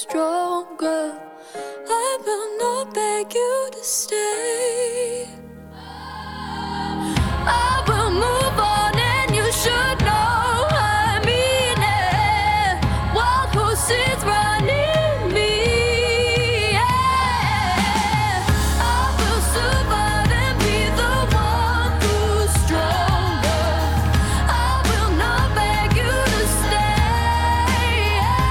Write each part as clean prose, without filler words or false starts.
stronger. I will not beg you to stay. I will move on and you should know I mean it. Wild horses running me. Yeah. I will survive and be the one who's stronger. I will not beg you to stay.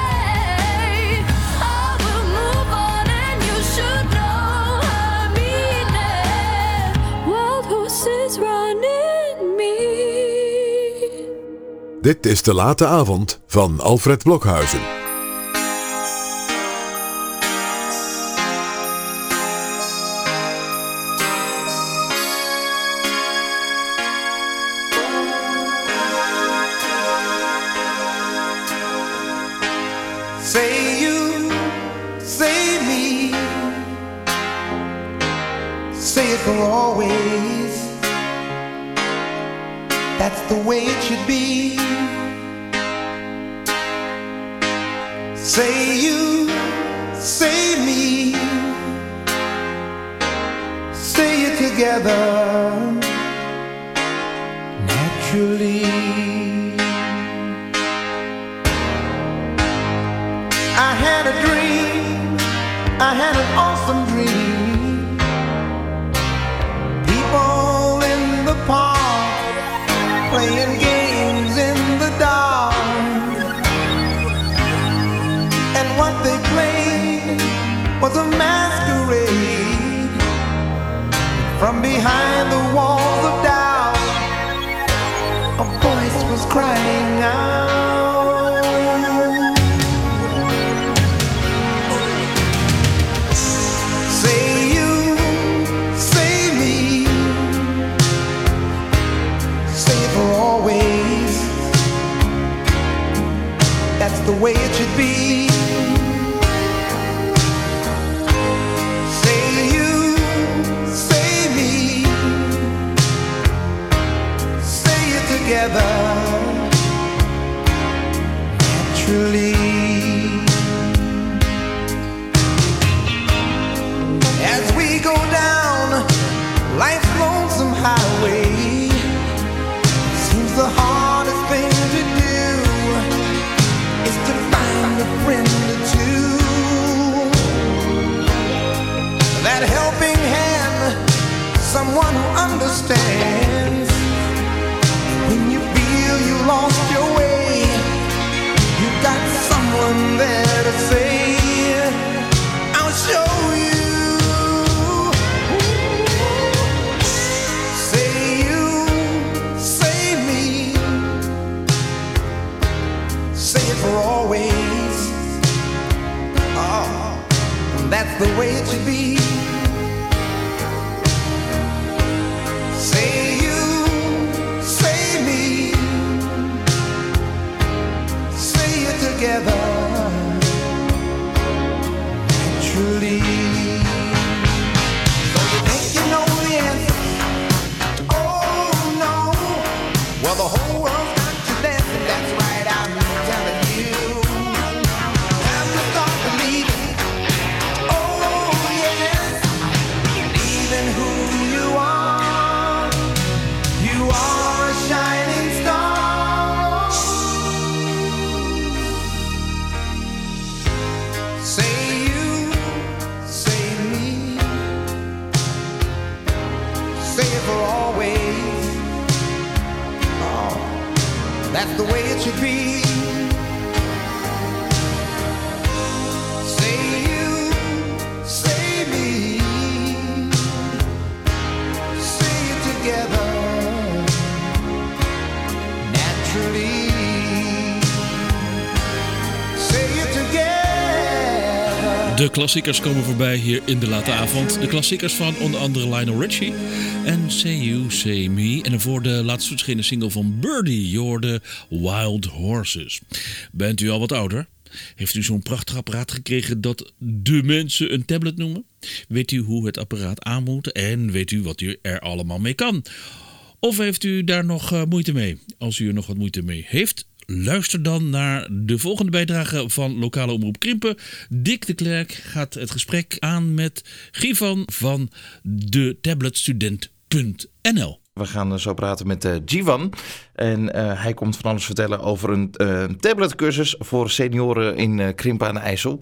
I will move on and you should know I mean it. Wild horses running me. Dit is De Late Avond van Alfred Blokhuizen. Say you, say me, say it for always. That's the way it should be. Say you, say me, say it together naturally. I had a dream, I had an awesome dream. People in the park playing games in the dark. And what they played was a masquerade. From behind the walls of doubt, a voice was crying out. Say you, say me, say it for always. That's the way it should be. Say you, say me, say it together naturally. As we go down life's lonesome highway, seems the hardest thing to do is to find a friend or two. That helping hand, someone who understands. When you feel you lost your way, you got someone there to say, I'll show you. Say you, say me, say it for always. Oh, that's the way it should be. Say you, say me, say it together naturally. So you think you know the answer? Oh no. Well, the whole world's got you dancing. That's right, I'm telling you. Have to start believing. Oh yes, believe in who you are. You are a shining star. Say you, say me, say it for always. Oh, that's the way it should be. Say you, say me, say it together naturally. Say it together. De klassiekers komen voorbij hier in De Late Avond. De klassiekers van onder andere Lionel Richie en Say You, Say Me. En voor de laatst verschenen single van Birdie, je hoorde Wild Horses. Bent u al wat ouder? Heeft u zo'n prachtig apparaat gekregen dat de mensen een tablet noemen? Weet u hoe het apparaat aan moet en weet u wat u er allemaal mee kan? Of heeft u daar nog moeite mee? Als u er nog wat moeite mee heeft, luister dan naar de volgende bijdrage van lokale omroep Krimpen. Dick de Klerk gaat het gesprek aan met Givan van de tabletstudent.nl. We gaan zo praten met Givan. En hij komt van alles vertellen over een tabletcursus voor senioren in Krimpen aan de IJssel.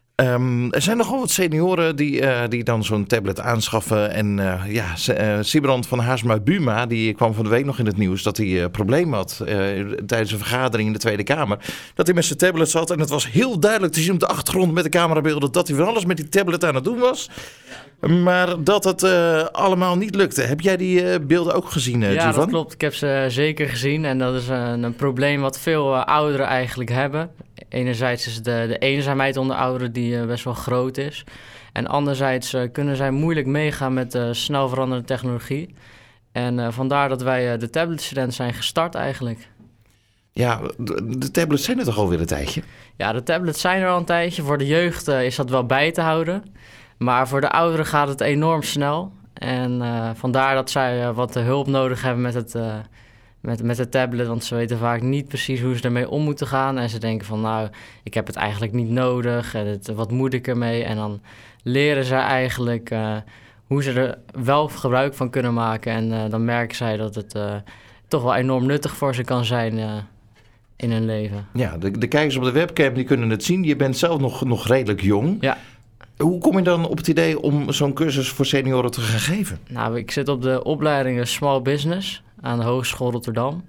Er zijn nogal wat senioren die dan zo'n tablet aanschaffen. En Sibrand van Haarsma-Buma die kwam van de week nog in het nieuws dat hij problemen had tijdens een vergadering in de Tweede Kamer. Dat hij met zijn tablet zat en het was heel duidelijk te zien op de achtergrond met de camerabeelden dat hij van alles met die tablet aan het doen was. Maar dat het allemaal niet lukte. Heb jij die beelden ook gezien, Givan? Ja, dat klopt. Ik heb ze zeker gezien. En dat is een probleem wat veel ouderen eigenlijk hebben. Enerzijds is de eenzaamheid onder ouderen die best wel groot is. En anderzijds kunnen zij moeilijk meegaan met snel veranderende technologie. En vandaar dat wij de tabletstudent zijn gestart eigenlijk. Ja, de tablets zijn er toch alweer een tijdje? Ja, de tablets zijn er al een tijdje. Voor de jeugd is dat wel bij te houden. Maar voor de ouderen gaat het enorm snel. En vandaar dat zij wat hulp nodig hebben met de tablet. Want ze weten vaak niet precies hoe ze ermee om moeten gaan. En ze denken van nou, ik heb het eigenlijk niet nodig. Wat moet ik ermee? En dan leren ze eigenlijk hoe ze er wel gebruik van kunnen maken. En dan merken zij dat het toch wel enorm nuttig voor ze kan zijn in hun leven. Ja, de kijkers op de webcam die kunnen het zien. Je bent zelf nog redelijk jong. Ja. Hoe kom je dan op het idee om zo'n cursus voor senioren te gaan geven? Nou, ik zit op de opleiding Small Business aan de Hogeschool Rotterdam.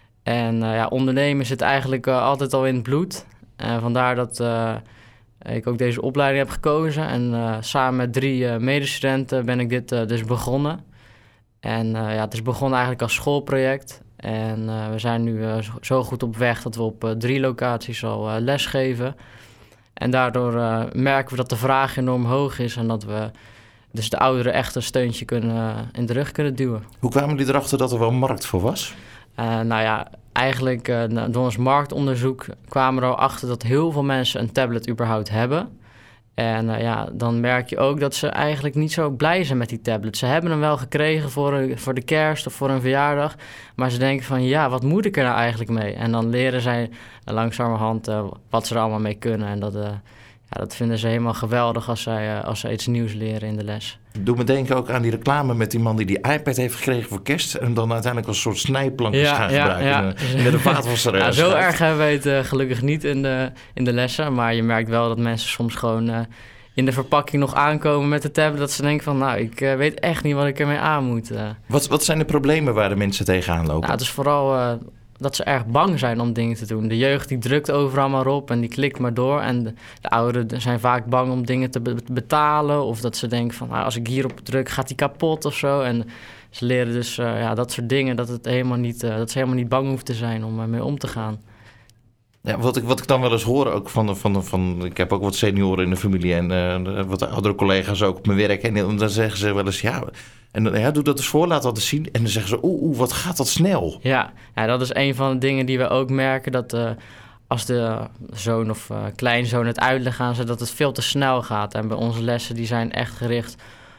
En ondernemen zit eigenlijk altijd al in het bloed. Vandaar dat ik ook deze opleiding heb gekozen. En samen met 3 medestudenten ben ik dit dus begonnen. En het is begonnen eigenlijk als schoolproject. En we zijn nu zo goed op weg dat we op 3 locaties al lesgeven. En daardoor merken we dat de vraag enorm hoog is en dat we dus de ouderen echt een steuntje in de rug kunnen duwen. Hoe kwamen jullie erachter dat er wel markt voor was? Eigenlijk door ons marktonderzoek kwamen we er al achter dat heel veel mensen een tablet überhaupt hebben. En dan merk je ook dat ze eigenlijk niet zo blij zijn met die tablet. Ze hebben hem wel gekregen voor de kerst of voor een verjaardag. Maar ze denken van wat moet ik er nou eigenlijk mee? En dan leren zij langzamerhand wat ze er allemaal mee kunnen. En dat vinden ze helemaal geweldig als zij iets nieuws leren in de les. Doe me denken ook aan die reclame met die man die iPad heeft gekregen voor kerst. En dan uiteindelijk als een soort snijplankjes gaan gebruiken. Met een vaatwasser. Zo erg hebben wij het gelukkig niet in de lessen. Maar je merkt wel dat mensen soms gewoon in de verpakking nog aankomen met de tablet. Dat ze denken van ik weet echt niet wat ik ermee aan moet. Wat zijn de problemen waar de mensen tegenaan lopen? Het is vooral dat ze erg bang zijn om dingen te doen. De jeugd die drukt overal maar op en die klikt maar door. En de ouderen zijn vaak bang om dingen te betalen. Of dat ze denken van als ik hierop druk gaat die kapot of zo. En ze leren dus dat soort dingen dat ze helemaal niet bang hoeven te zijn om ermee om te gaan. Ja, wat ik dan wel eens hoor ook van ik heb ook wat senioren in de familie en wat oudere collega's ook op mijn werk. En dan zeggen ze wel eens doe dat eens voor, laat dat eens zien. En dan zeggen ze, wat gaat dat snel? Ja, dat is een van de dingen die we ook merken. Dat als de zoon of kleinzoon het uitleggen aan ze, dat het veel te snel gaat. En bij onze lessen die zijn echt gericht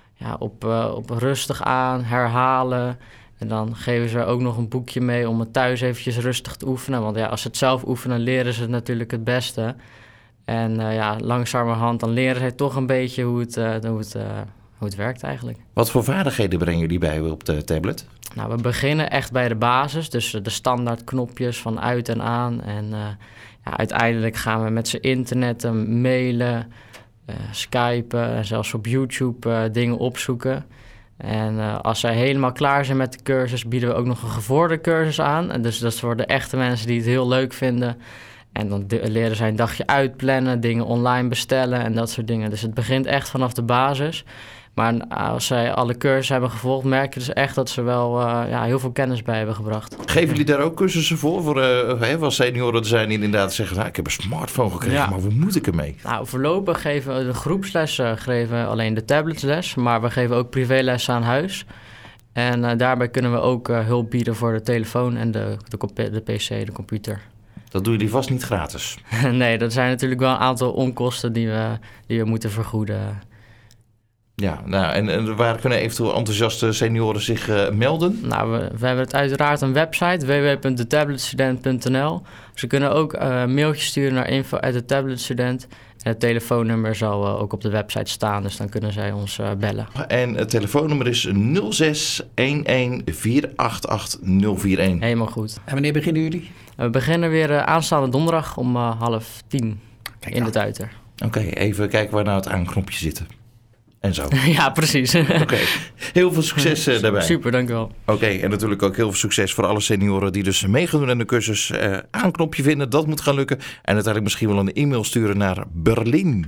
op rustig aan, herhalen. En dan geven ze ook nog een boekje mee om het thuis eventjes rustig te oefenen. Want als ze het zelf oefenen, leren ze het natuurlijk het beste. En langzamerhand dan leren zij toch een beetje hoe het werkt eigenlijk. Wat voor vaardigheden brengen jullie bij op de tablet? Nou, we beginnen echt bij de basis. Dus de standaard knopjes van uit en aan. En uiteindelijk gaan we met ze internetten, mailen, skypen, zelfs op YouTube dingen opzoeken. En als zij helemaal klaar zijn met de cursus, bieden we ook nog een gevorderde cursus aan. En dus dat is voor de echte mensen die het heel leuk vinden. En dan leren zij een dagje uitplannen, dingen online bestellen en dat soort dingen. Dus het begint echt vanaf de basis. Maar als zij alle cursussen hebben gevolgd, merk je dus echt dat ze wel heel veel kennis bij hebben gebracht. Geven jullie daar ook cursussen voor als senioren zijn die inderdaad zeggen, ik heb een smartphone gekregen, maar hoe moet ik ermee? Nou, voorlopig geven we de groepslessen alleen de tabletsles, maar we geven ook privélessen aan huis. En daarbij kunnen we ook hulp bieden voor de telefoon en de PC, de computer. Dat doen jullie vast niet gratis? Nee, dat zijn natuurlijk wel een aantal onkosten die we moeten vergoeden. Ja, nou, en waar kunnen eventueel enthousiaste senioren zich melden? Nou, we hebben het uiteraard een website, www.detabletstudent.nl. Ze kunnen ook een mailtje sturen naar info@detabletstudent. En het telefoonnummer zal ook op de website staan, dus dan kunnen zij ons bellen. En het telefoonnummer is 06 11 488 041. Helemaal goed. En wanneer beginnen jullie? We beginnen weer aanstaande donderdag om 9:30 Kijk in aan. de Tuiter. Oké, even kijken waar nou het aanknopje zitten. En zo. Ja, precies. Oké, heel veel succes daarbij. Super, dankjewel. Oké, en natuurlijk ook heel veel succes voor alle senioren die dus mee gaan doen aan de cursus. Aanknopje vinden, dat moet gaan lukken. En uiteindelijk misschien wel een e-mail sturen naar Berlijn.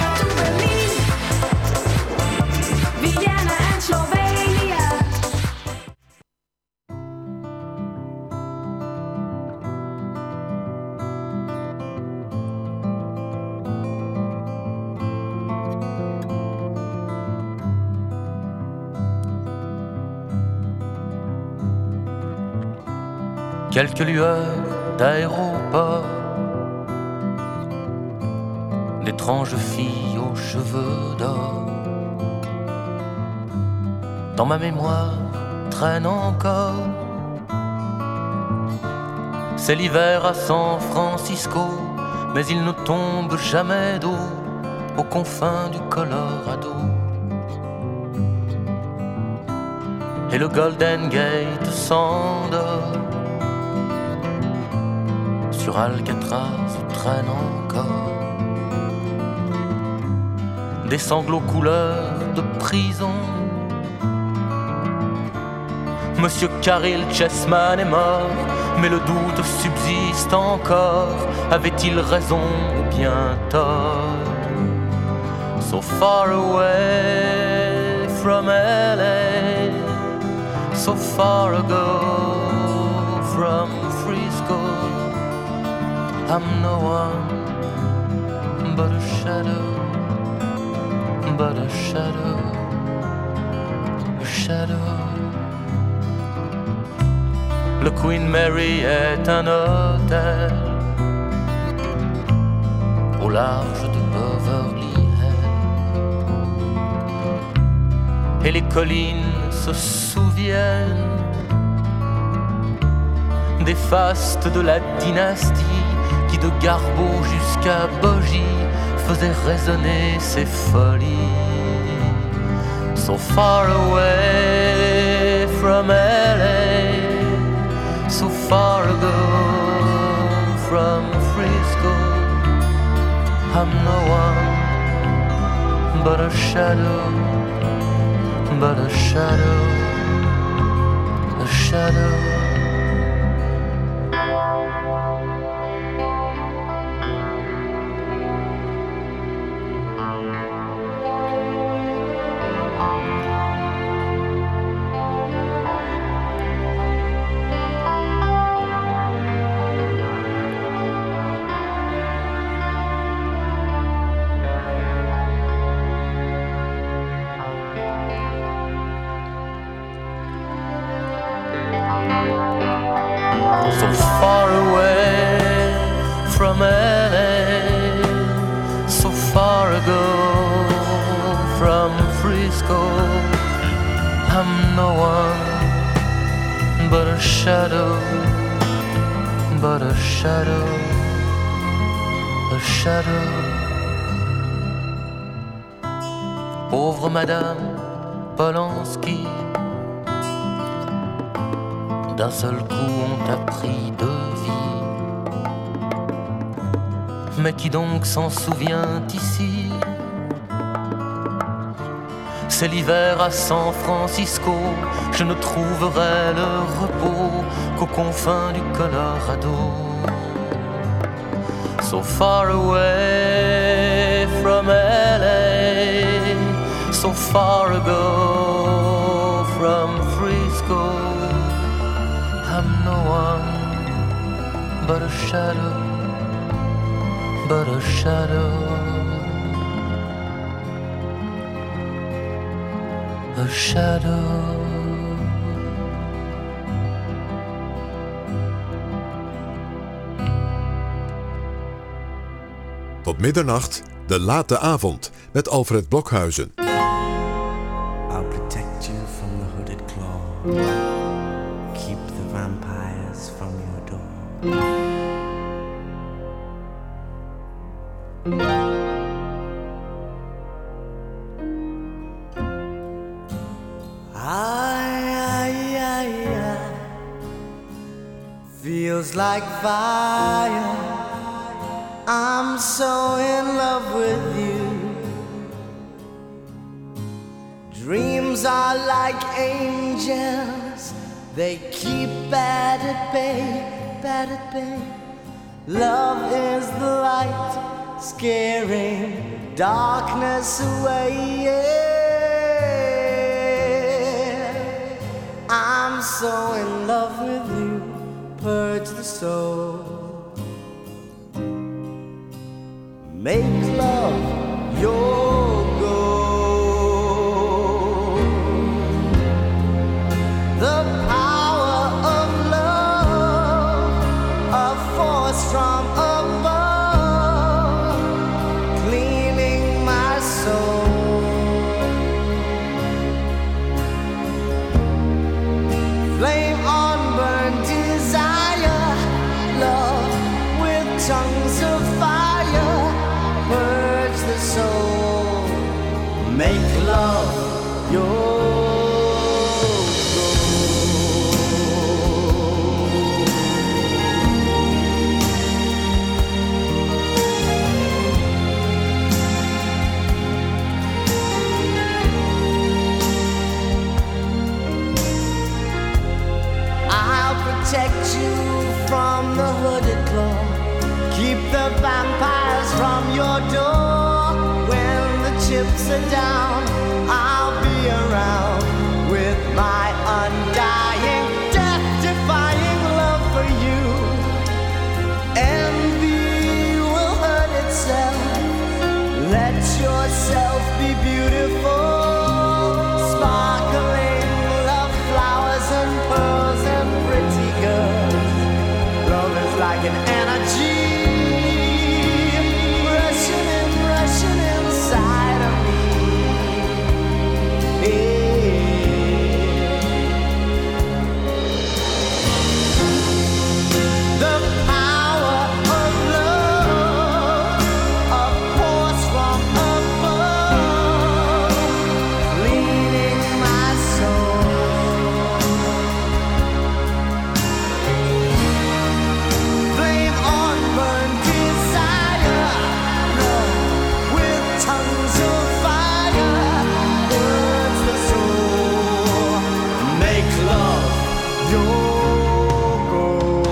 Vienna en Slovenië. Quelques lueurs d'aéroport, d'étranges filles aux cheveux d'or. Dans ma mémoire traîne encore. C'est l'hiver à San Francisco, mais il ne tombe jamais d'eau aux confins du Colorado. Et le Golden Gate s'endort. Sur Alcatraz traîne encore des sanglots couleur de prison. Monsieur Caril Chessman est mort, mais le doute subsiste encore. Avait-il raison ou bien tort? So far away from LA, so far ago from Frisco. I'm no one but a shadow, but a shadow, a shadow. Le Queen Mary est un hôtel au large de Beverly Hills. Et les collines se souviennent des fastes de la dynastie qui de Garbeau jusqu'à Bogie faisait résonner ses folies. So far away from LA, so far ago from Frisco. I'm no one but a shadow, but a shadow, a shadow. So far away from LA, so far ago from Frisco. I'm no one but a shadow, but a shadow, a shadow. Pauvre Madame Polanski, d'un seul coup on t'a pris de vie. Mais qui donc s'en souvient ici? C'est l'hiver à San Francisco, je ne trouverai le repos qu'aux confins du Colorado. So far away from LA, so far ago from Frisco. I'm no one but a shadow, but a shadow, a shadow. Tot middernacht, de late avond met Alfred Blokhuizen. Keep the vampires from your door. Feels like fire. I'm so in love with you. Dreams are like angels. They keep bad at bay. Love is the light, scaring darkness away. Yeah. I'm so in love with you. Purge the soul. Make love your goal. The power of love, a force from above, cleaning my soul. Flame on burn desire, love with tongues of fire. Purge the soul, make love your I'll protect you from the hooded claw. Keep the vampires from your door. When the chips are down, I'll be around with my undying, death-defying love for you. Envy will hurt itself. Let yourself be beautiful. Sparkling love flowers and pearls and pretty girls. Love is like an energy rushing inside of me. The power of love, a force from above, leading my soul. Flame on burn desire, love with tongues of fire, burns the soul. Make love your goal.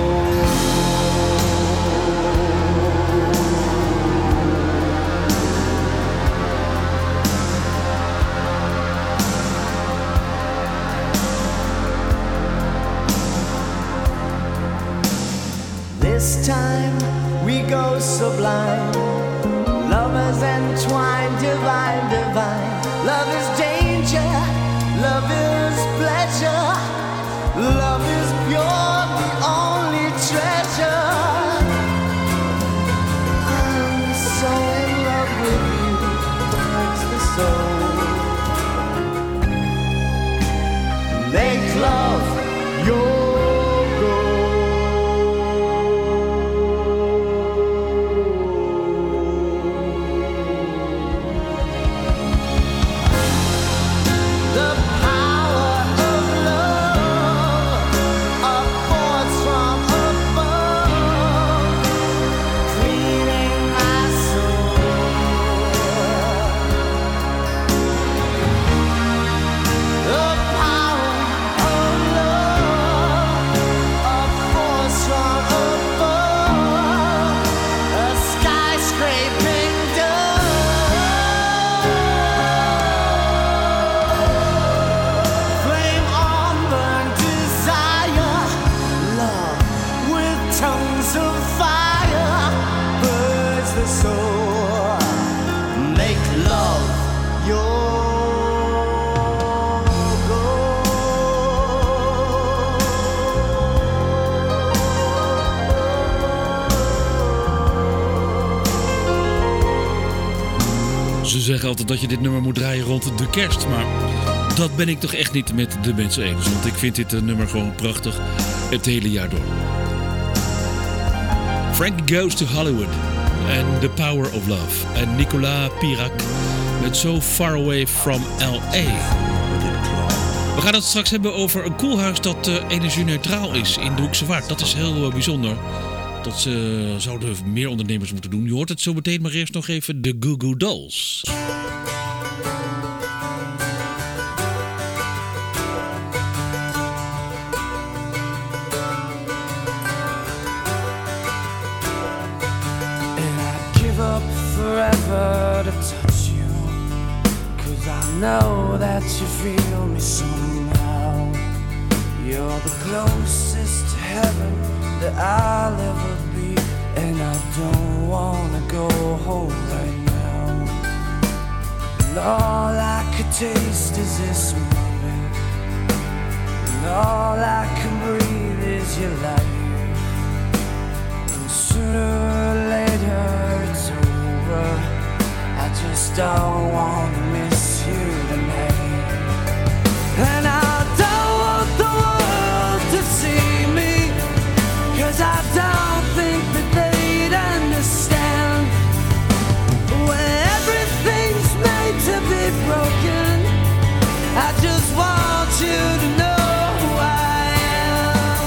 This time we go sublime. Lovers entwined, divine, divine. Love is danger, love is pleasure. Love is pure, the only treasure. I'm so in love with you, hurts the soul. Make love your the power of love, a force from above, cleaning my soul. The power of love, a force from above, a skyscraping dove. Flame on burn desire, love with tongues of fire, burns the soul. Make love your Ze zeggen altijd dat je dit nummer moet draaien rond de kerst, maar dat ben ik toch echt niet met de mensen eens. Want ik vind dit nummer gewoon prachtig het hele jaar door. Frankie Goes to Hollywood en The Power of Love. En Nicolas Pirac met So Far Away from L.A. We gaan het straks hebben over een koelhuis dat energie-neutraal is in de Hoekse Waard. Dat is heel bijzonder. Dat zouden meer ondernemers moeten doen. Je hoort het zo meteen, maar eerst nog even de Goo Goo Dolls. Forever to touch you, 'cause I know that you feel me somehow. You're the closest to heaven that I'll ever be, and I don't wanna go home right now. And all I could taste is this moment, and all I can breathe is your life. And sooner or later it's over, I just don't want to miss you tonight. And I don't want the world to see me, 'cause I don't think that they'd understand. When everything's made to be broken, I just want you to know who I am.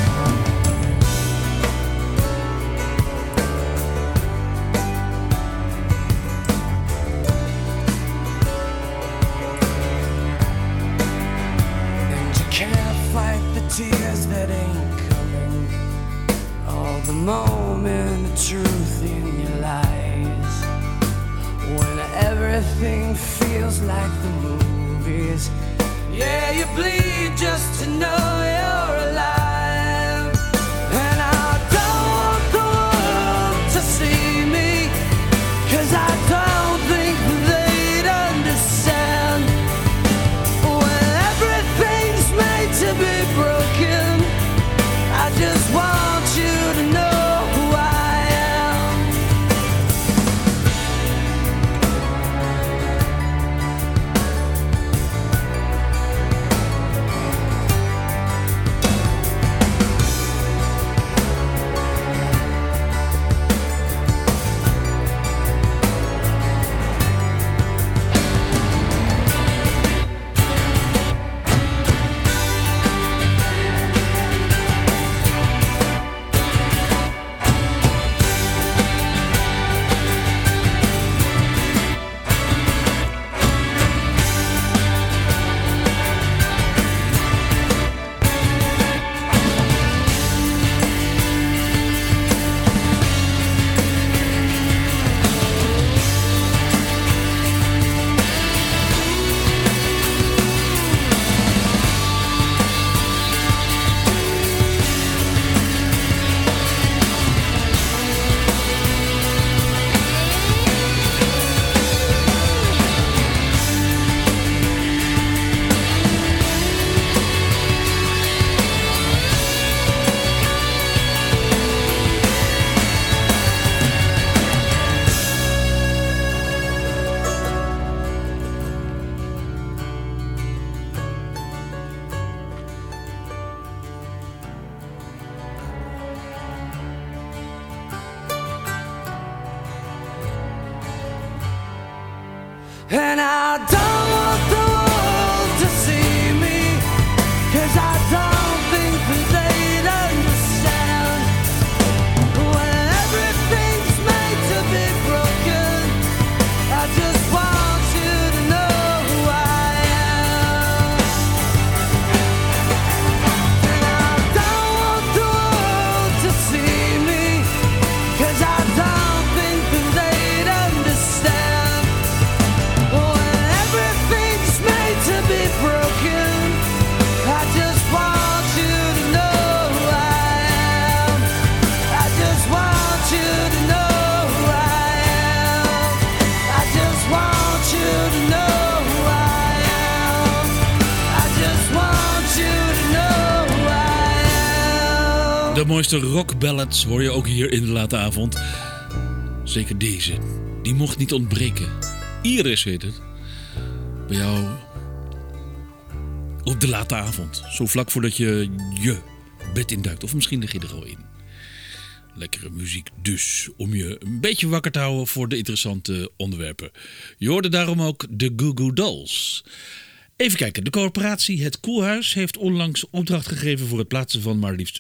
Can't fight the tears that ain't coming, all the moment of truth in your lies. When everything feels like the movies, yeah, you bleed just to know you're alive. And I don't want the world to see me, 'cause I don't think they'd understand. To be broken, I just want you to know who I am. And I don't want the world to see me, 'cause I don't think that they'd understand. When everything's made to be broken, I just want you to know who I am. And I don't want the world to see me, 'cause I don't think that they'd understand. When everything's made to be broken, I just want you to know who I am. I just want you to know who I am. I just want you to know who I am. I just want you to know who I am. De mooiste rockballads hoor je ook hier in de late avond. Zeker deze. Die mocht niet ontbreken. Iris heet het. Bij jou op de late avond. Zo vlak voordat je bed induikt. Of misschien lig je er al in. Lekkere muziek dus, om je een beetje wakker te houden voor de interessante onderwerpen. Je hoorde daarom ook de Goo Goo Dolls. Even kijken, de corporatie Het Koelhuis heeft onlangs opdracht gegeven voor het plaatsen van maar liefst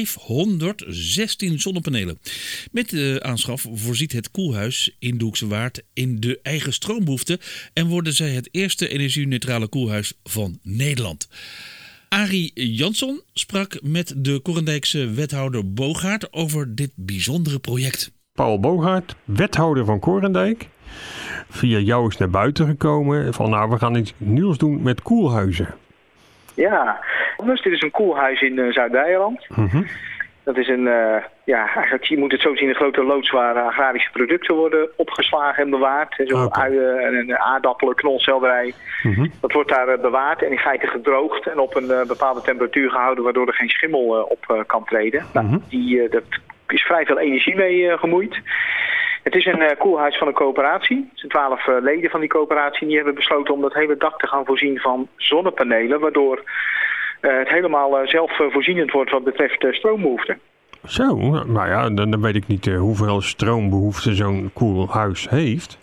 516 zonnepanelen. Met de aanschaf voorziet Het Koelhuis in de Hoekse Waard in de eigen stroombehoefte en worden zij het eerste energie-neutrale koelhuis van Nederland. Arie Jansson sprak met de Korendijkse wethouder Boogaard over dit bijzondere project. Paul Boogaard, wethouder van Korendijk. Via jou is naar buiten gekomen van we gaan iets nieuws doen met koelhuizen. Ja, dus dit is een koelhuis in Zuid-Eiland. Dat is eigenlijk, je moet het zo zien, een grote loods waar agrarische producten worden opgeslagen en bewaard. Zoals uien en aardappelen, knolselderij. Dat wordt daar bewaard en in feite gedroogd en op een bepaalde temperatuur gehouden, waardoor er geen schimmel op kan treden. Dat is vrij veel energie mee gemoeid. Het is een koelhuis van een coöperatie. Er zijn 12 leden van die coöperatie. Die hebben besloten om dat hele dak te gaan voorzien van zonnepanelen, waardoor het helemaal zelfvoorzienend wordt wat betreft stroombehoefte. Zo, nou ja, dan weet ik niet hoeveel stroombehoefte zo'n koelhuis heeft.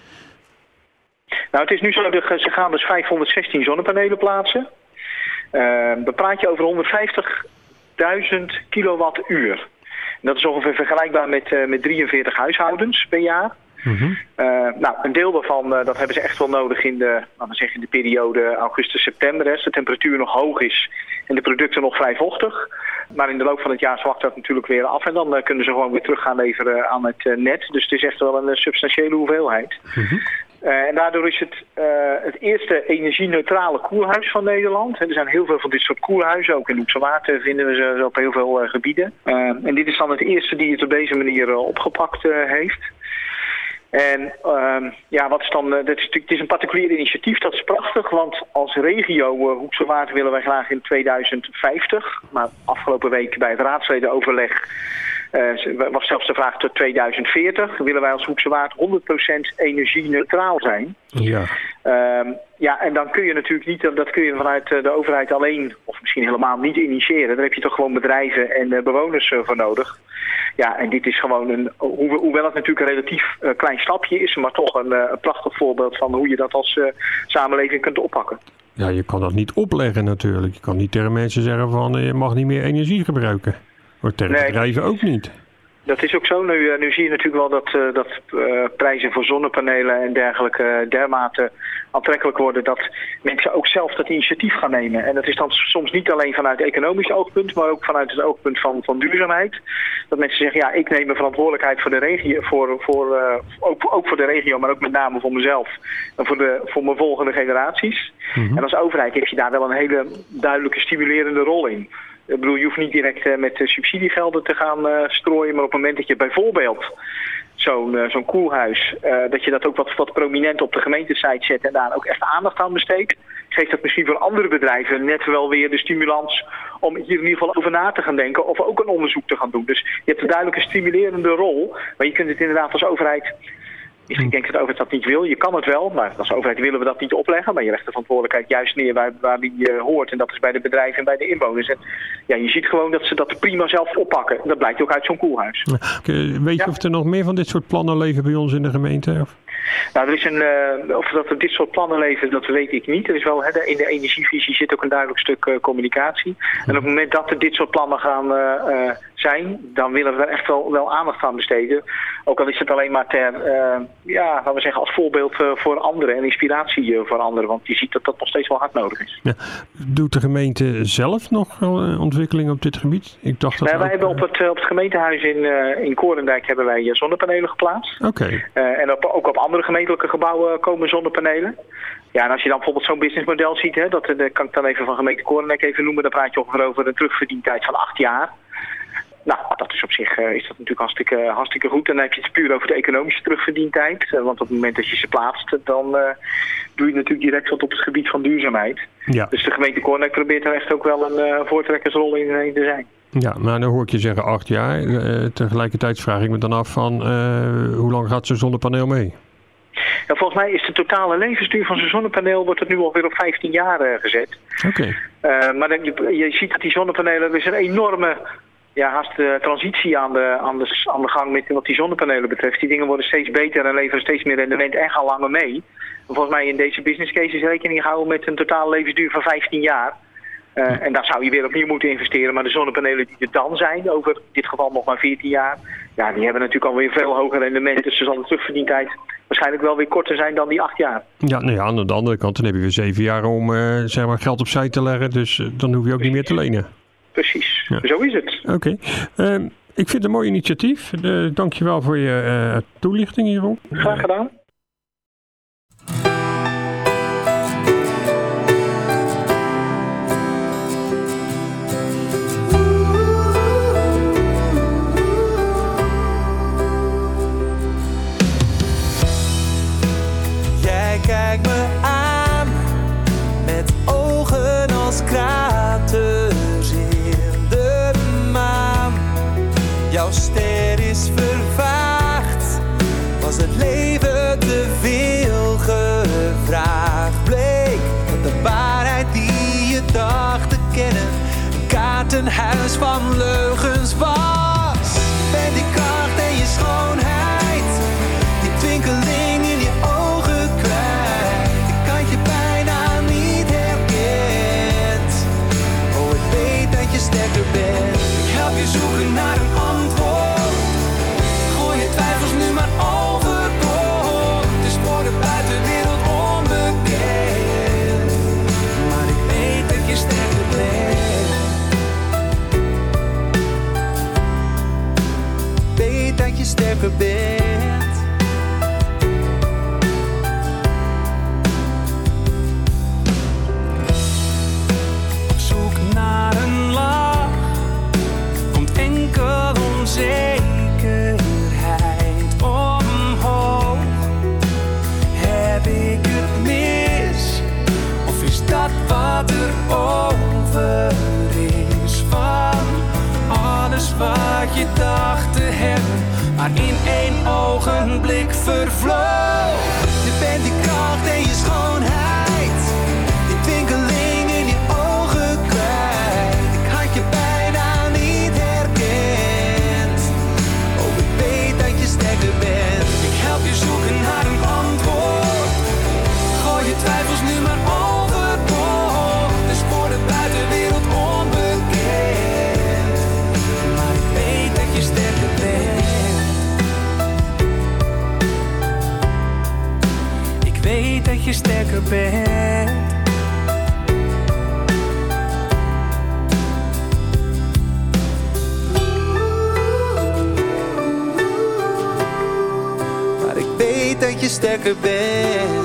Nou, het is nu zo, ze gaan dus 516 zonnepanelen plaatsen. Dan praat je over 150.000 kilowattuur. En dat is ongeveer vergelijkbaar met 43 huishoudens per jaar. Een deel daarvan dat hebben ze echt wel nodig in de periode augustus-september. Als de temperatuur nog hoog is en de producten nog vrij vochtig. Maar in de loop van het jaar zwakt dat natuurlijk weer af. En dan kunnen ze gewoon weer terug gaan leveren aan het net. Dus het is echt wel een substantiële hoeveelheid. En daardoor is het eerste energie-neutrale koelhuis van Nederland. Er zijn heel veel van dit soort koelhuizen. Ook in Hoekse Waard vinden we ze op heel veel gebieden. En dit is dan het eerste die het op deze manier opgepakt heeft. En wat is dan? Het is een particulier initiatief, dat is prachtig. Want als regio Hoekse Waard willen wij graag in 2050. Maar afgelopen week bij het raadslidenoverleg was zelfs de vraag tot 2040. Willen wij als Hoekse Waard 100% energie-neutraal zijn? Ja. En dan kun je natuurlijk niet, dat kun je vanuit de overheid alleen, of misschien helemaal niet initiëren. Daar heb je toch gewoon bedrijven en bewoners voor nodig. Ja, en dit is gewoon hoewel het natuurlijk een relatief klein stapje is, maar toch een prachtig voorbeeld van hoe je dat als samenleving kunt oppakken. Ja, je kan dat niet opleggen natuurlijk. Je kan niet tegen mensen zeggen van je mag niet meer energie gebruiken. Maar tegen bedrijven ook niet. Dat is ook zo. Nu zie je natuurlijk wel dat prijzen voor zonnepanelen en dergelijke dermate aantrekkelijk worden dat mensen ook zelf dat initiatief gaan nemen. En dat is dan soms niet alleen vanuit economisch oogpunt, maar ook vanuit het oogpunt van duurzaamheid. Dat mensen zeggen, ja, ik neem mijn verantwoordelijkheid voor de regio, ook voor de regio, maar ook met name voor mezelf en voor mijn volgende generaties. En als overheid heb je daar wel een hele duidelijke stimulerende rol in. Ik bedoel, je hoeft niet direct met subsidiegelden te gaan strooien, maar op het moment dat je bijvoorbeeld zo'n koelhuis, dat je dat ook wat prominent op de gemeentesite zet en daar ook echt aandacht aan besteedt, geeft dat misschien voor andere bedrijven net wel weer de stimulans om hier in ieder geval over na te gaan denken of ook een onderzoek te gaan doen. Dus je hebt een duidelijke stimulerende rol, maar je kunt het inderdaad als overheid... Ik denk dat de overheid dat niet wil. Je kan het wel, maar als overheid willen we dat niet opleggen. Maar je legt de verantwoordelijkheid juist neer waar die hoort. En dat is bij de bedrijven en bij de inwoners. En ja, je ziet gewoon dat ze dat prima zelf oppakken. Dat blijkt ook uit zo'n koelhuis. Weet je of er nog meer van dit soort plannen leven bij ons in de gemeente? Nou, er is of dat er dit soort plannen leven, dat weet ik niet. Er is wel, in de energievisie zit ook een duidelijk stuk communicatie. En op het moment dat er dit soort plannen gaan zijn, dan willen we er echt wel aandacht aan besteden. Ook al is het alleen maar laten we zeggen, als voorbeeld voor anderen en inspiratie voor anderen. Want je ziet dat dat nog steeds wel hard nodig is. Ja. Doet de gemeente zelf nog ontwikkeling op dit gebied? Ik dacht dat wij hebben op het gemeentehuis in Korendijk hebben wij zonnepanelen geplaatst. Oké. En ook op andere gemeentelijke gebouwen komen zonnepanelen. Ja, en als je dan bijvoorbeeld zo'n businessmodel ziet, dat kan ik dan even van gemeente Korendijk even noemen, dan praat je ongeveer over een terugverdientijd van 8 jaar. Nou, dat is op zich is dat natuurlijk hartstikke goed. En dan heb je het puur over de economische terugverdientijd. Want op het moment dat je ze plaatst, dan doe je natuurlijk direct wat op het gebied van duurzaamheid. Ja. Dus de gemeente Korendijk probeert er echt ook wel een voortrekkersrol in te zijn. Ja, maar dan hoor ik je zeggen 8 jaar. Tegelijkertijd vraag ik me dan af van hoe lang gaat zo'n zonnepaneel mee? Ja, volgens mij is de totale levensduur van zo'n zonnepaneel wordt het nu alweer op 15 jaar gezet. Oké. Maar je ziet dat die zonnepanelen, er is een enorme haast transitie aan de gang met wat die zonnepanelen betreft. Die dingen worden steeds beter en leveren steeds meer rendement en gaan langer mee. Volgens mij in deze business case is rekening gehouden met een totale levensduur van 15 jaar. En daar zou je weer opnieuw moeten investeren. Maar de zonnepanelen die er dan zijn, over in dit geval nog maar 14 jaar... ja, die hebben natuurlijk alweer veel hoger rendement. Dus dan zal de terugverdientijd waarschijnlijk wel weer korter zijn dan die 8 jaar. Ja, nou ja, aan de andere kant, dan heb je weer 7 jaar om zeg maar geld opzij te leggen. Dus dan hoef je ook niet meer te lenen. Precies, zo is het. Oké. Ik vind het een mooi initiatief. Dank je wel voor je toelichting hierop. Graag gedaan. Kijk me aan met ogen als kraters in de maan. Jouw ster is vervaagd, was het leven te veel gevraagd? Bleek dat de waarheid die je dacht te kennen een kaartenhuis van leugens was. Ben die kracht en je schoonheid, die twinkeling in je ogen kwijt. Ik had je bijna niet herkend. Oh, ik weet dat je sterker bent. Ik help je zoeken naar een antwoord. Gooi je twijfels nu maar overboord. Het is voor de buitenwereld onbekend. Maar ik weet dat je sterker bent. Weet dat je sterker bent. Op zoek naar een lach komt enkel onzekerheid omhoog. Heb ik het mis? Of is dat wat er over is van alles wat je dacht te hebben, maar in 1 ogenblik vervloog? Je bent die kracht en je schoonheid, die twinkeling in je ogen kwijt. Ik had je bijna niet herkend. Oh, ik weet dat je sterker bent. Ik help je zoeken naar een antwoord. Gooi je twijfels nu maar overboord. Het is voor de buitenwereld onbekend. Maar ik weet dat je sterker bent. Ik weet dat je sterker bent. Maar ik weet dat je sterker bent.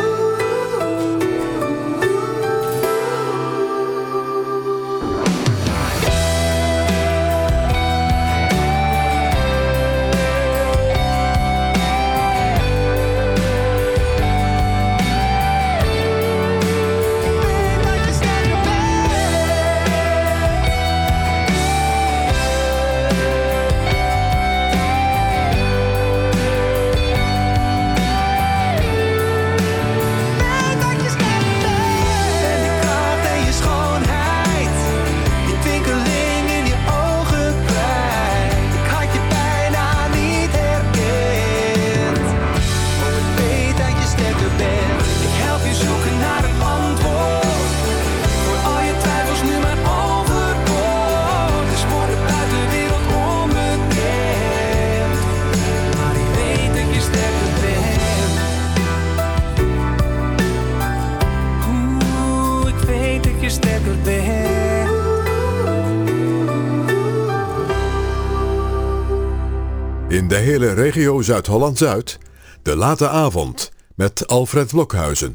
In de hele regio Zuid-Holland-Zuid, de late avond met Alfred Blokhuizen.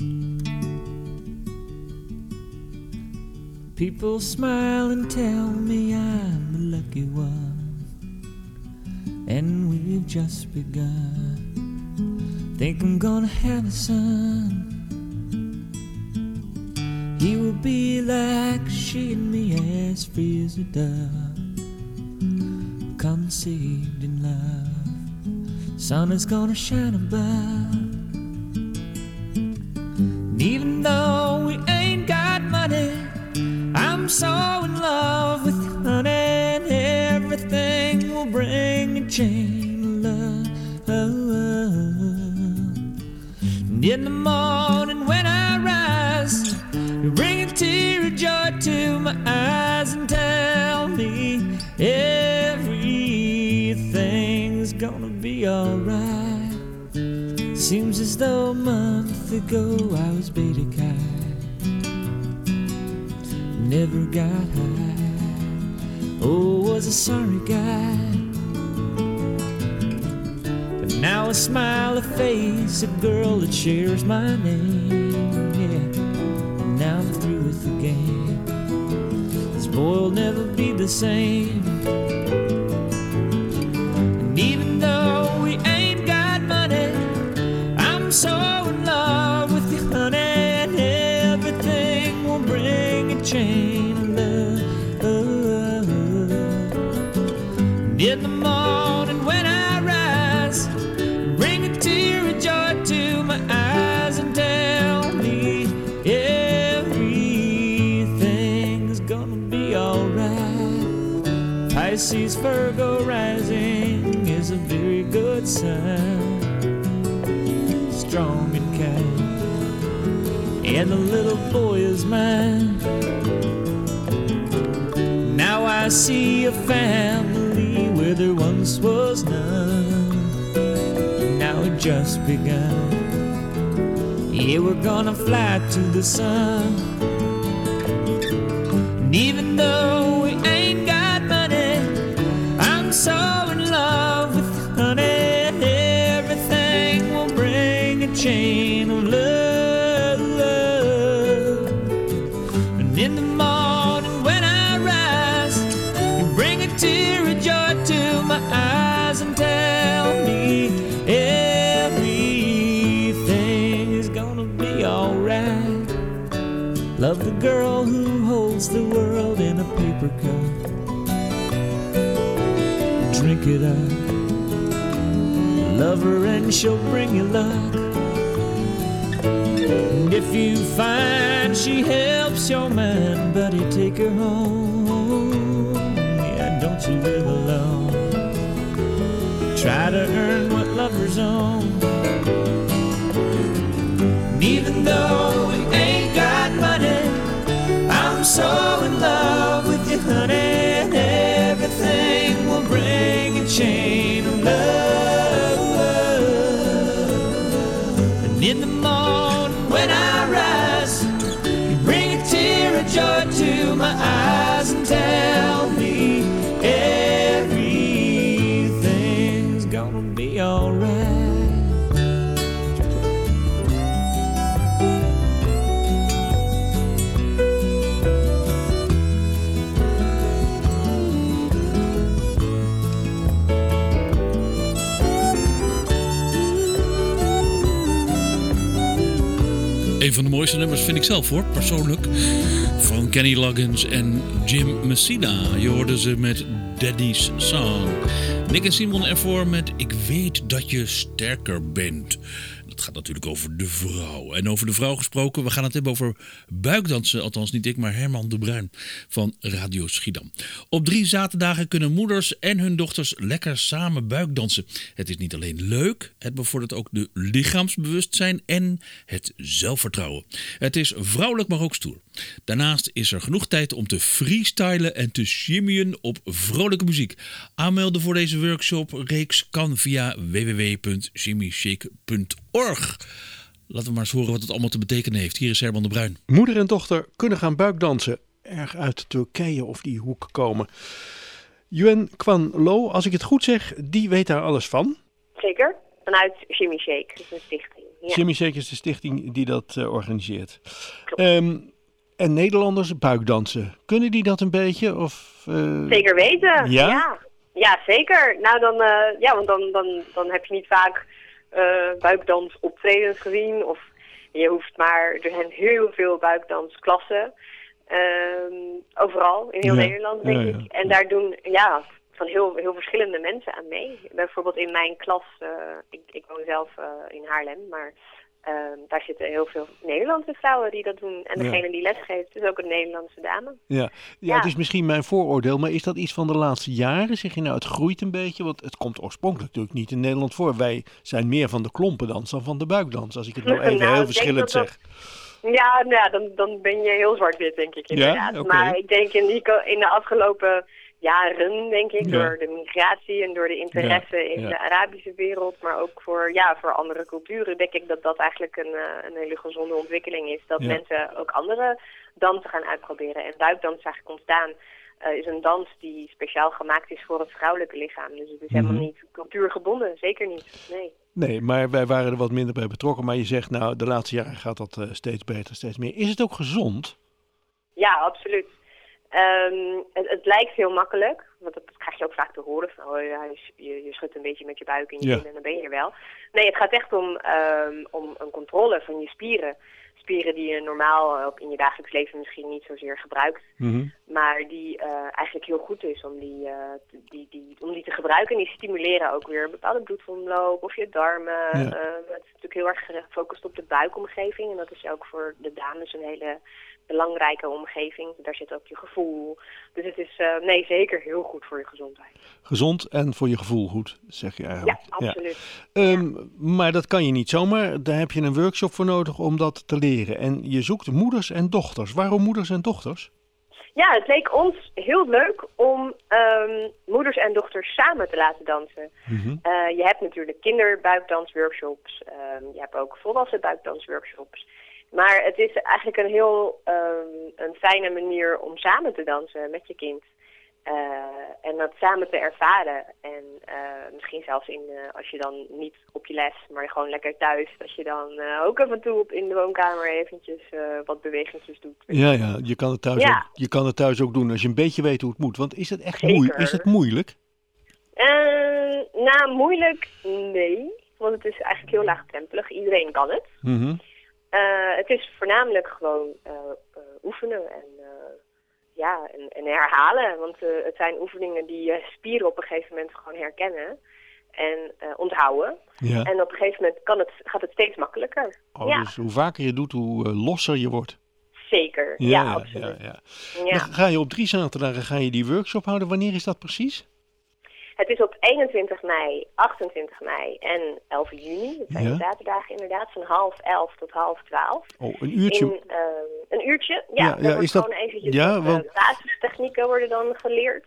People smile and tell me I'm the lucky one, and we've just begun. Think I'm gonna have a son. He will be like she and me, as free as a dove, conceived in love. Sun is gonna shine above. And even though we ain't got money, I'm so in love with you, honey, and everything will bring a chain of love. And in the morning when I rise, you bring a tear of joy to my eyes and tell me everything's gonna be alright. Seems as though a month ago I was beta guy, never got high, oh, was a sorry guy. But now I smile a face, a girl that shares my name, yeah. Now I'm through with the game. This boy'll never be the same. And even though we ain't got money, I'm so in love with you, honey, and everything will bring a chain of love. And in the morning when I rise, bring a tear of joy to my eyes and tell me everything's gonna be alright. Pisces, Virgo rising is a very good sign, strong and kind, and the little boy is mine. Now I see a family where there once was none. Now it just begun. Yeah, we're gonna fly to the sun. And even though we ain't got money, I'm so in love with you, honey, and everything will bring a chain of love. And in the morning when I rise, you bring a tear of joy to my eyes and tell me everything is gonna be alright. Love the girl who holds the world in a paper cup. Drink it up. Love her and she'll bring you luck. And if you find she helps your mind, buddy, take her home. Yeah, don't you live alone. Try to earn what lovers own. And even though we ain't got money, I'm so in love with you, honey, and everything will bring a chain of love. And in the morning when I rise, you bring a tear of joy to my eyes and tell me everything's gonna be alright. Een van de mooiste nummers vind ik zelf hoor, persoonlijk. Van Kenny Loggins en Jim Messina. Je hoorde ze met Daddy's Song. Nick en Simon ervoor met Ik weet dat je sterker bent. Dat gaat natuurlijk over de vrouw. En over de vrouw gesproken, we gaan het hebben over buikdansen. Althans niet ik, maar Herman de Bruin van Radio Schiedam. Op 3 zaterdagen kunnen moeders en hun dochters lekker samen buikdansen. Het is niet alleen leuk, het bevordert ook de lichaamsbewustzijn en het zelfvertrouwen. Het is vrouwelijk, maar ook stoer. Daarnaast is er genoeg tijd om te freestylen en te shimmyen op vrolijke muziek. Aanmelden voor deze workshop-reeks kan via www.shimmyshake.org. Laten we maar eens horen wat het allemaal te betekenen heeft. Hier is Herman de Bruin. Moeder en dochter kunnen gaan buikdansen. Erg uit Turkije of die hoek komen. Yuen Kwan Lo, als ik het goed zeg, die weet daar alles van. Zeker, vanuit Shimmy Shake, dat is een stichting. Ja. Shimmy Shake is de stichting die dat organiseert. En Nederlanders buikdansen, kunnen die dat een beetje? Of, Zeker weten, ja? Ja. Ja, zeker. Nou, want dan heb je niet vaak buikdans optredens gezien. Of je hoeft maar, er zijn heel veel buikdansklassen. Overal, in heel Nederland, denk ik. En daar doen, van heel verschillende mensen aan mee. Bijvoorbeeld in mijn klas, ik woon zelf in Haarlem, maar daar zitten heel veel Nederlandse vrouwen die dat doen. En degene die lesgeeft is ook een Nederlandse dame. Ja, het is misschien mijn vooroordeel, maar is dat iets van de laatste jaren? Zeg je nou, het groeit een beetje? Want het komt oorspronkelijk natuurlijk niet in Nederland voor. Wij zijn meer van de klompendans dan van de buikdans, als ik het nou even heel verschillend zeg. Ja, dan ben je heel zwart-wit, denk ik, inderdaad. Ja? Okay. Maar ik denk in de afgelopen jaren, denk ik, door de migratie en door de interesse in de Arabische wereld, maar ook voor andere culturen, denk ik dat dat eigenlijk een hele gezonde ontwikkeling is. Dat mensen ook andere dansen gaan uitproberen. En buikdans is eigenlijk ontstaan, is een dans die speciaal gemaakt is voor het vrouwelijke lichaam. Dus het is helemaal niet cultuurgebonden, zeker niet, nee. Nee, maar wij waren er wat minder bij betrokken. Maar je zegt, nou, de laatste jaren gaat dat steeds beter, steeds meer. Is het ook gezond? Ja, absoluut. Het lijkt heel makkelijk, want dat krijg je ook vaak te horen. Van, je schudt een beetje met je buik in je kin en dan ben je er wel. Nee, het gaat echt om een controle van je spieren. Spieren die je normaal in je dagelijks leven misschien niet zozeer gebruikt. Maar die eigenlijk heel goed is om die te gebruiken. En die stimuleren ook weer een bepaalde bloedsomloop of je darmen. Het is natuurlijk heel erg gefocust op de buikomgeving. En dat is ook voor de dames een hele belangrijke omgeving. Daar zit ook je gevoel. Dus het is zeker heel goed voor je gezondheid. Gezond en voor je gevoel goed, zeg je eigenlijk. Ja, absoluut. Maar dat kan je niet zomaar. Daar heb je een workshop voor nodig om dat te leren. En je zoekt moeders en dochters. Waarom moeders en dochters? Ja, het leek ons heel leuk om moeders en dochters samen te laten dansen. Je hebt natuurlijk kinderbuikdansworkshops. Je hebt ook volwassen buikdansworkshops. Maar het is eigenlijk een heel een fijne manier om samen te dansen met je kind. En dat samen te ervaren. En misschien zelfs als je dan niet op je les, maar gewoon lekker thuis. Dat je dan ook af en toe in de woonkamer eventjes wat bewegingjes doet. Ja, je kan het thuis ook doen als je een beetje weet hoe het moet. Want is het echt moeilijk? Is het moeilijk? Moeilijk? Nee. Want het is eigenlijk heel laagdrempelig. Iedereen kan het. Het is voornamelijk gewoon oefenen en herhalen. Want het zijn oefeningen die je spieren op een gegeven moment gewoon herkennen en onthouden. Ja. En op een gegeven moment gaat het steeds makkelijker. Dus hoe vaker je doet, hoe losser je wordt. Zeker, absoluut. Ja. Dan ga je op 3 zaterdagen die workshop houden. Wanneer is dat precies? Het is op 21 mei, 28 mei en 11 juni. Dat zijn de zaterdagen inderdaad, van 11:30 tot 11:30. Oh, een uurtje? Een uurtje, ja. Is dat gewoon eventjes basistechnieken worden dan geleerd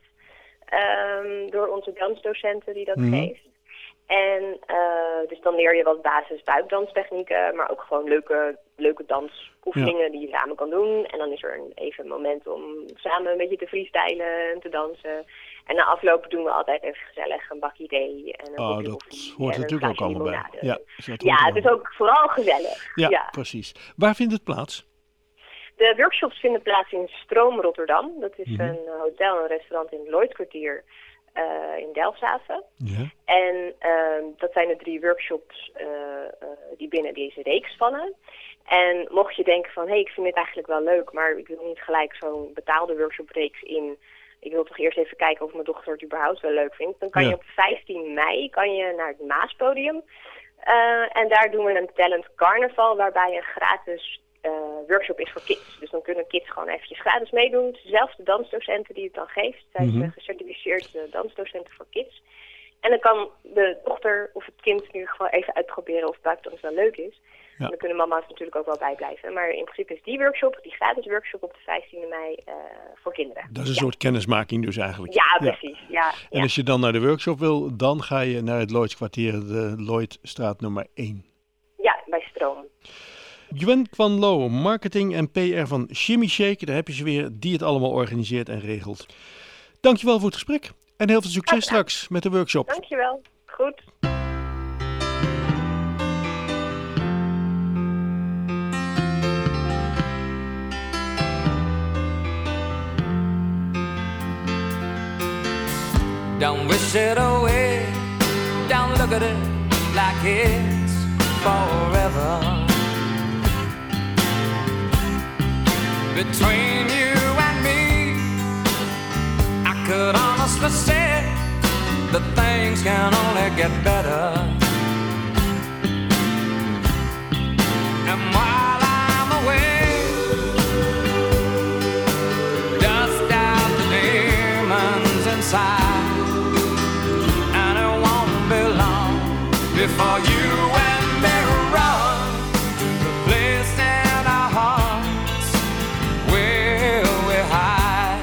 door onze dansdocenten die dat geeft. En dus dan leer je wat basis buikdanstechnieken, maar ook gewoon leuke dansoefeningen die je samen kan doen. En dan is er even een moment om samen een beetje te freestylen en te dansen. En na afloop doen we altijd even gezellig een bakje thee en een dat hoort natuurlijk ook allemaal bij. Ja, het is ook vooral gezellig. Ja, precies. Waar vindt het plaats? De workshops vinden plaats in Stroom Rotterdam. Dat is een hotel en restaurant in het Lloydkwartier in Delfshaven. Ja. En dat zijn de 3 workshops die binnen deze reeks vallen. En mocht je denken van, ik vind dit eigenlijk wel leuk, maar ik wil niet gelijk zo'n betaalde workshopreeks in. Ik wil toch eerst even kijken of mijn dochter het überhaupt wel leuk vindt. Dan kan je op 15 mei naar het Maaspodium. En daar doen we een talent carnaval waarbij een gratis workshop is voor kids. Dus dan kunnen kids gewoon eventjes gratis meedoen. Dezelfde dansdocenten die het dan geeft. Zij zijn gecertificeerde dansdocenten voor kids. En dan kan de dochter of het kind in ieder geval even uitproberen of buikdans wel leuk is. Ja. En dan kunnen mama's natuurlijk ook wel bijblijven. Maar in principe is die gratis workshop op de 15e mei voor kinderen. Dat is een soort kennismaking dus eigenlijk. Ja, precies. Ja. En als je dan naar de workshop wil, dan ga je naar het Lloydskwartier, de Lloydstraat nummer 1. Ja, bij Stroom. Yuen Kwan Lo, marketing en PR van Shimmy Shake. Daar heb je ze weer, die het allemaal organiseert en regelt. Dankjewel voor het gesprek. En heel veel succes straks met de workshop. Dankjewel. Goed. Don't wish it away. Don't look at it like it's forever. Between you and me, I could honestly say that things can only get better. for you and me run to the place in our hearts where we hide.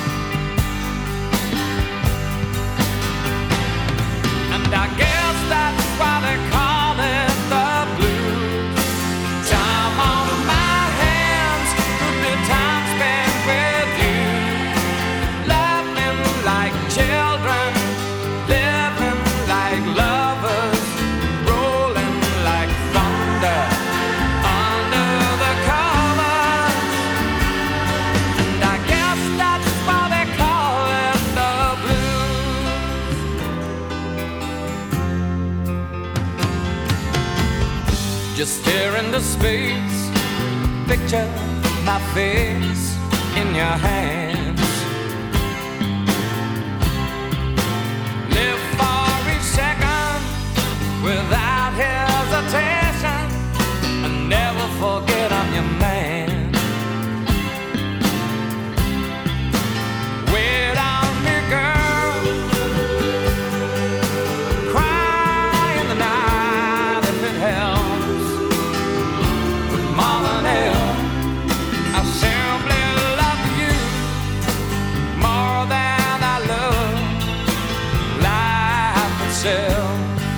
And I guess that's why they call it the blues. Time on my hands could be time spent with you, laughing like children, living like lovers, rolling like thunder under the covers. And I guess that's why they call it the blues. Just stare into space, picture my face in your hands. Live for each second without hesitation, and never forget I'm your man. Wait on me, girl. Cry in the night if it helps. But more than ever, I simply love you more than I love life itself.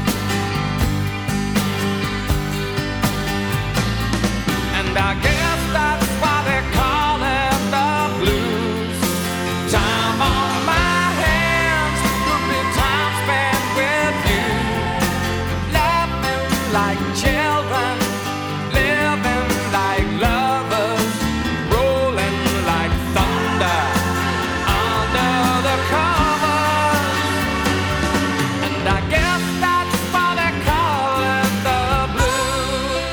And I guess that's why they call it the blues. Time on my hands could be time spent with you, laughing like children, living like lovers, rolling like thunder under the covers. And I guess that's why they call it the blues.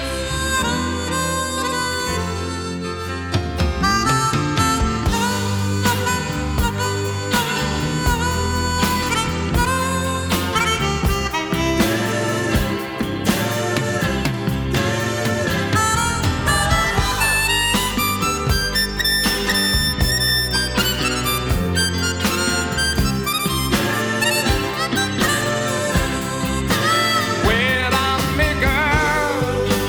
Wait on me, girl.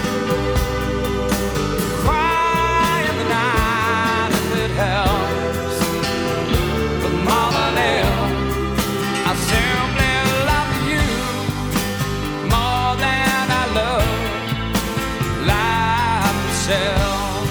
Cry in the night if it helps. But more than ever, I simply love you more than I love life itself.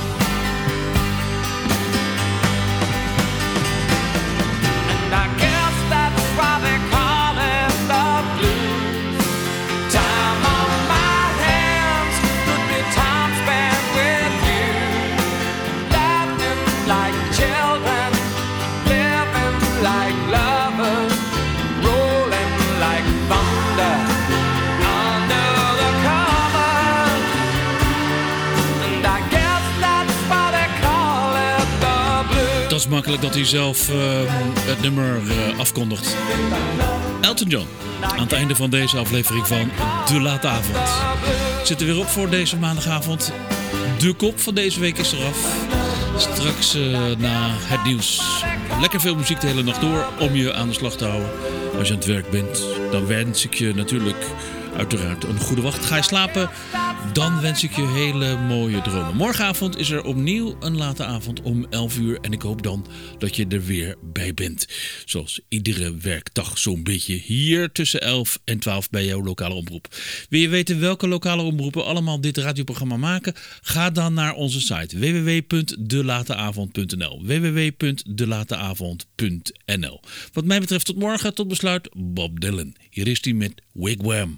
And I guess that's why they call it the blues. Time on my hands could be time spent with you, laughing like children, living like lovers, rolling like thunder under the covers. And I guess that's why they call it the blues. Dat is makkelijk dat hij zelf het nummer afkondigt. Elton John, aan het einde van deze aflevering van De Late Avond. Zit er weer op voor deze maandagavond. De kop van deze week is eraf. Straks na het nieuws. Lekker veel muziek de hele nacht door om je aan de slag te houden. Als je aan het werk bent, dan wens ik je natuurlijk uiteraard een goede wacht. Ga je slapen, dan wens ik je hele mooie dromen. Morgenavond is er opnieuw een late avond om 11 uur. En ik hoop dan dat je er weer bij bent. Zoals iedere werkdag zo'n beetje hier tussen 11 en 12 bij jouw lokale omroep. Wil je weten welke lokale omroepen allemaal dit radioprogramma maken? Ga dan naar onze site www.delateavond.nl www.delateavond.nl. Wat mij betreft tot morgen, tot besluit Bob Dylan. Hier is hij met Wigwam.